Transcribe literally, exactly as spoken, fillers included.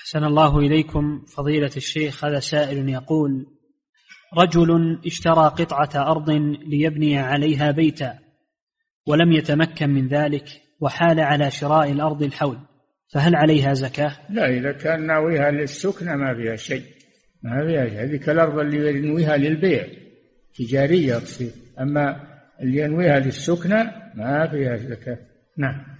أحسن الله إليكم فضيلة الشيخ. هذا سائل يقول: رجل اشترى قطعة أرض ليبني عليها بيتا ولم يتمكن من ذلك وحال على شراء الأرض الحول، فهل عليها زكاة؟ لا، إذا كان ناويها للسكنة ما فيها شيء، ما فيها شيء. هذه الأرض اللي ينويها للبيع تجارية تصير، أما اللي ينويها للسكنة ما فيها زكاة. نعم.